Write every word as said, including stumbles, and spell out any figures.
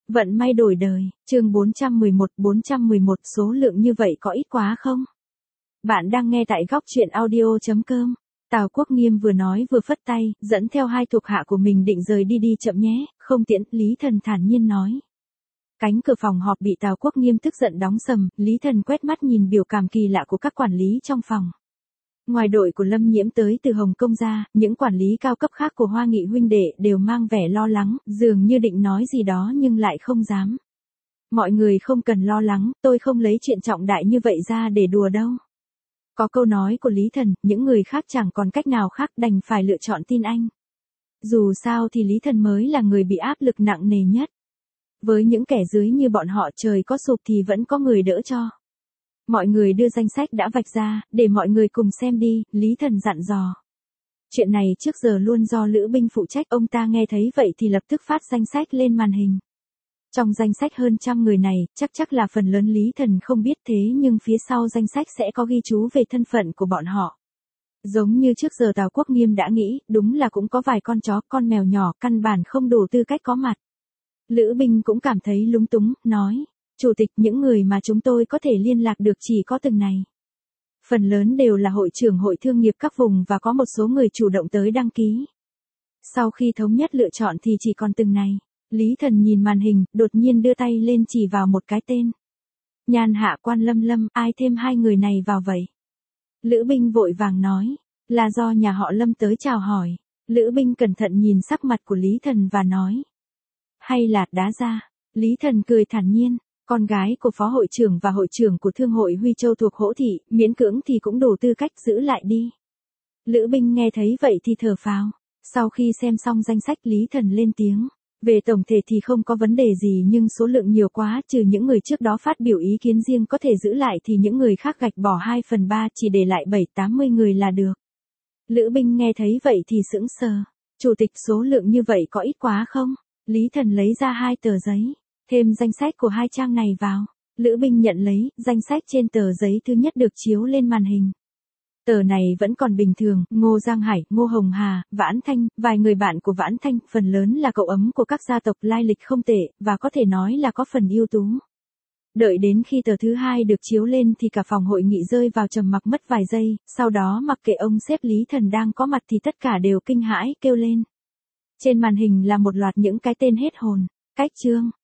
Vận may đổi đời, chương bốn trăm mười một, bốn trăm mười một số lượng như vậy có ít quá không? Bạn đang nghe tại góc truyện audio chấm com. Tào Quốc Nghiêm vừa nói vừa phất tay, dẫn theo hai thuộc hạ của mình định rời đi đi chậm nhé, không tiễn, Lý Thần thản nhiên nói. Cánh cửa phòng họp bị Tào Quốc Nghiêm tức giận đóng sầm, Lý Thần quét mắt nhìn biểu cảm kỳ lạ của các quản lý trong phòng. Ngoài đội của Lâm Nhiễm tới từ Hồng Kông ra, những quản lý cao cấp khác của Hoa Nghị huynh đệ đều mang vẻ lo lắng, dường như định nói gì đó nhưng lại không dám. Mọi người không cần lo lắng, tôi không lấy chuyện trọng đại như vậy ra để đùa đâu. Có câu nói của Lý Thần, những người khác chẳng còn cách nào khác đành phải lựa chọn tin anh. Dù sao thì Lý Thần mới là người bị áp lực nặng nề nhất. Với những kẻ dưới như bọn họ trời có sụp thì vẫn có người đỡ cho. Mọi người đưa danh sách đã vạch ra, để mọi người cùng xem đi, Lý Thần dặn dò. Chuyện này trước giờ luôn do Lữ Binh phụ trách, ông ta nghe thấy vậy thì lập tức phát danh sách lên màn hình. Trong danh sách hơn trăm người này, chắc chắc là phần lớn Lý Thần không biết thế nhưng phía sau danh sách sẽ có ghi chú về thân phận của bọn họ. Giống như trước giờ Tào Quốc Nghiêm đã nghĩ, đúng là cũng có vài con chó, con mèo nhỏ, căn bản không đủ tư cách có mặt. Lữ Binh cũng cảm thấy lúng túng, nói. Chủ tịch, những người mà chúng tôi có thể liên lạc được chỉ có từng này. Phần lớn đều là hội trưởng hội thương nghiệp các vùng và có một số người chủ động tới đăng ký. Sau khi thống nhất lựa chọn thì chỉ còn từng này. Lý Thần nhìn màn hình, đột nhiên đưa tay lên chỉ vào một cái tên. Nhàn Hạ Quan Lâm Lâm, ai thêm hai người này vào vậy? Lữ Binh vội vàng nói, là do nhà họ Lâm tới chào hỏi. Lữ Binh cẩn thận nhìn sắc mặt của Lý Thần và nói. Hay là đá ra? Lý Thần cười thản nhiên. Con gái của phó hội trưởng và hội trưởng của thương hội Huy Châu thuộc Hỗ Thị, miễn cưỡng thì cũng đủ tư cách giữ lại đi. Lữ Binh nghe thấy vậy thì thở phào. Sau khi xem xong danh sách Lý Thần lên tiếng. Về tổng thể thì không có vấn đề gì nhưng số lượng nhiều quá, trừ những người trước đó phát biểu ý kiến riêng có thể giữ lại thì những người khác gạch bỏ hai phần ba, chỉ để lại bảy tám mươi người là được. Lữ Binh nghe thấy vậy thì sững sờ. Chủ tịch, số lượng như vậy có ít quá không? Lý Thần lấy ra hai tờ giấy. Thêm danh sách của hai trang này vào. Lữ Binh nhận lấy, danh sách trên tờ giấy thứ nhất được chiếu lên màn hình. Tờ này vẫn còn bình thường, Ngô Giang Hải, Ngô Hồng Hà, Vãn Thanh, vài người bạn của Vãn Thanh, phần lớn là cậu ấm của các gia tộc lai lịch không tệ, và có thể nói là có phần ưu tú. Đợi đến khi tờ thứ hai được chiếu lên thì cả phòng hội nghị rơi vào trầm mặc mất vài giây, sau đó mặc kệ ông sếp Lý Thần đang có mặt thì tất cả đều kinh hãi, kêu lên. Trên màn hình là một loạt những cái tên hết hồn. Cách chương.